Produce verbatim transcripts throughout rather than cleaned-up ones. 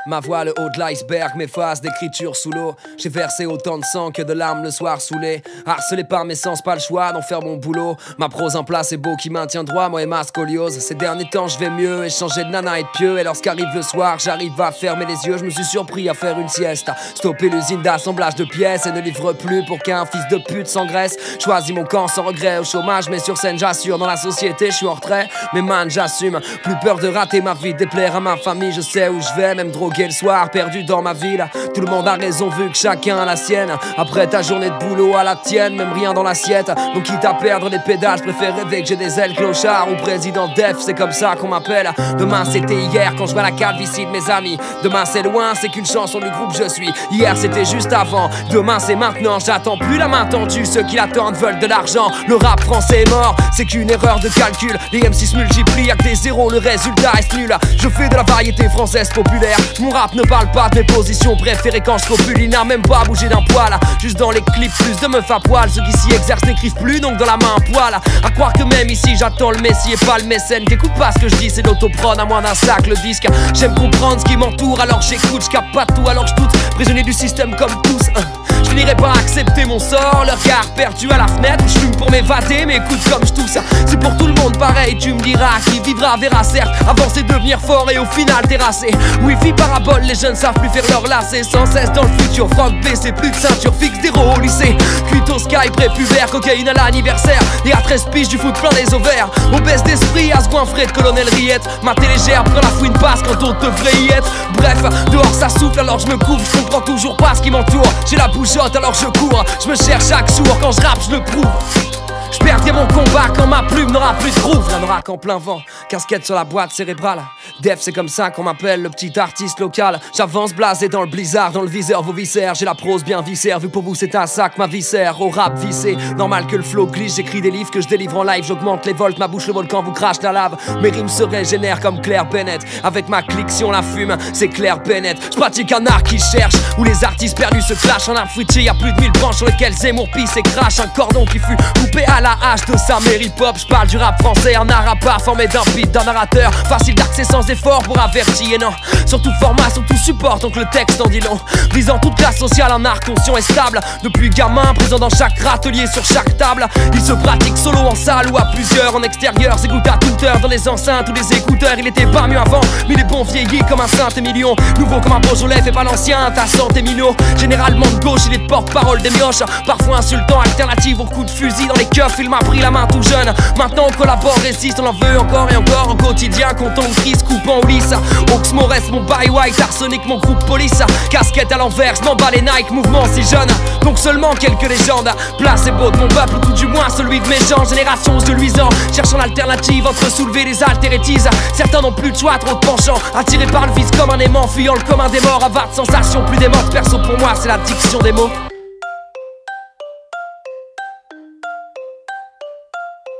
Ma voix le haut de l'iceberg m'efface d'écriture sous l'eau. J'ai versé autant de sang que de larmes le soir saoulé. Harcelé par mes sens, pas le choix d'en faire mon boulot. Ma prose en place est beau qui maintient droit, moi et ma scoliose. Ces derniers temps je vais mieux, échanger de nana et de pieux. Et lorsqu'arrive le soir, j'arrive à fermer les yeux. Je me suis surpris à faire une sieste, stopper l'usine d'assemblage de pièces et ne livre plus pour qu'un fils de pute s'engraisse. Choisis mon camp sans regret au chômage, mais sur scène j'assure. Dans la société je suis en retrait, mais man j'assume. Plus peur de rater ma vie, déplaire à ma famille. Je sais où je vais, même droguer le soir, perdu dans ma ville. Tout le monde a raison vu que chacun a la sienne. Après ta journée de boulot à la tienne, même rien dans l'assiette. Donc quitte à perdre les pédales, je préfère rêver que j'ai des ailes clochard ou président Def, c'est comme ça qu'on m'appelle. Demain c'était hier quand je vois la calvitie de mes amis. Demain c'est loin, c'est qu'une chanson du groupe je suis. Hier c'était juste avant, demain c'est maintenant. J'attends plus la main tendue, ceux qui l'attendent veulent de l'argent. Le rap français est mort, c'est qu'une erreur de calcul. Les M six se multiplient, y'a que des zéros, le résultat reste nul. Je fais de la variété française populaire. Mon rap ne parle pas de mes positions préférées quand je copule. Il n'a même pas bougé d'un poil. Juste dans les clips, plus de meufs à poil. Ceux qui s'y exercent n'écrivent plus, donc dans la main un poil. À croire que même ici j'attends le messie et pas le mécène. T'écoutes pas ce que je dis, c'est l'autoprone à moins d'un sac le disque. J'aime comprendre ce qui m'entoure alors j'écoute. J'capte pas tout alors j'doute. Prisonnier du système comme tous. Je finirai par accepter mon sort. Le regard perdu à la fenêtre. Je fume pour m'évader, mais écoute comme je tousse. C'est pour tout le monde pareil, tu me diras. Qui vivra verra certes. Avancer, devenir fort et au final terrasser. Wifi parabole, les jeunes savent plus faire leur lacet. Sans cesse dans le futur, froc baissé, plus de ceinture fixe, zéro au lycée. Cuite au sky, prépubère, cocaïne à l'anniversaire. Et à treize piges du foot plein des ovaires. On baisse d'esprit à ce goinfré de colonel Riette. Ma légère, prends la fouine passe quand on devrait y être. Bref, dehors ça souffle alors je me couvre. Je comprends toujours pas ce qui m'entoure. J'ai la bougeotte alors je cours. Je me cherche chaque jour, quand je rappe je le prouve. Je perdrai mon combat quand ma plume n'aura plus de groove. Rien n'aura qu'en plein vent, casquette sur la boîte cérébrale. Def c'est comme ça qu'on m'appelle, le petit artiste local. J'avance blasé dans le blizzard, dans le viseur vos viscères. J'ai la prose bien viscère, vu pour vous c'est un sac ma viscère. Au rap vissé, normal que le flow glisse. J'écris des livres que je délivre en live. J'augmente les volts, ma bouche le volcan vous crache la lave. Mes rimes se régénèrent comme Claire Bennett. Avec ma clique si on la fume, c'est Claire Bennett. Je pratique un art qui cherche, où les artistes perdus se clashent. En art fruitier, y'a plus de mille branches sur lesquelles Zemmour pisse et crache. Un cordon qui fut coupé à la hache de sa mairie pop. J'parle du rap français, un art à part formé d'un beat, d'un narrateur. Facile d'accès sans effort pour avertir et non. Sur tout format, sur tout support, donc le texte en dit long. Visant toute classe sociale, un art conscient et stable. Depuis gamin, présent dans chaque râtelier, sur chaque table. Il se pratique solo en salle ou à plusieurs en extérieur. S'écoute à toute heure dans les enceintes ou les écouteurs. Il était pas mieux avant, mais il est bon vieilli comme un Saint-Émilion. Nouveau comme un Beaujolais, fait pas l'ancien, ta santé minot. Généralement de gauche, il est porte-parole des mioches. Parfois insultant, alternative au coup de fusil dans les keufs. Il m'a pris la main tout jeune, maintenant on collabore, résiste, on en veut encore et encore. Au quotidien, comptant ou triste, coupant ou lisse. Oxmo reste mon buy white, arsenic mon groupe police. Casquette à l'envers, j'm'en bats les Nike, mouvement si jeune. Donc seulement quelques légendes, place et beau de mon peuple, ou tout du moins celui de mes gens. Génération de luisants, cherchant l'alternative entre soulever les altérétises. Certains n'ont plus de choix, trop de penchants, attirés par le vice comme un aimant, fuyant le commun des morts, avare de sensations, plus des morts. Perso pour moi c'est la diction des mots.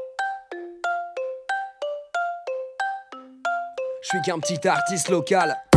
Je suis qu'un petit artiste local.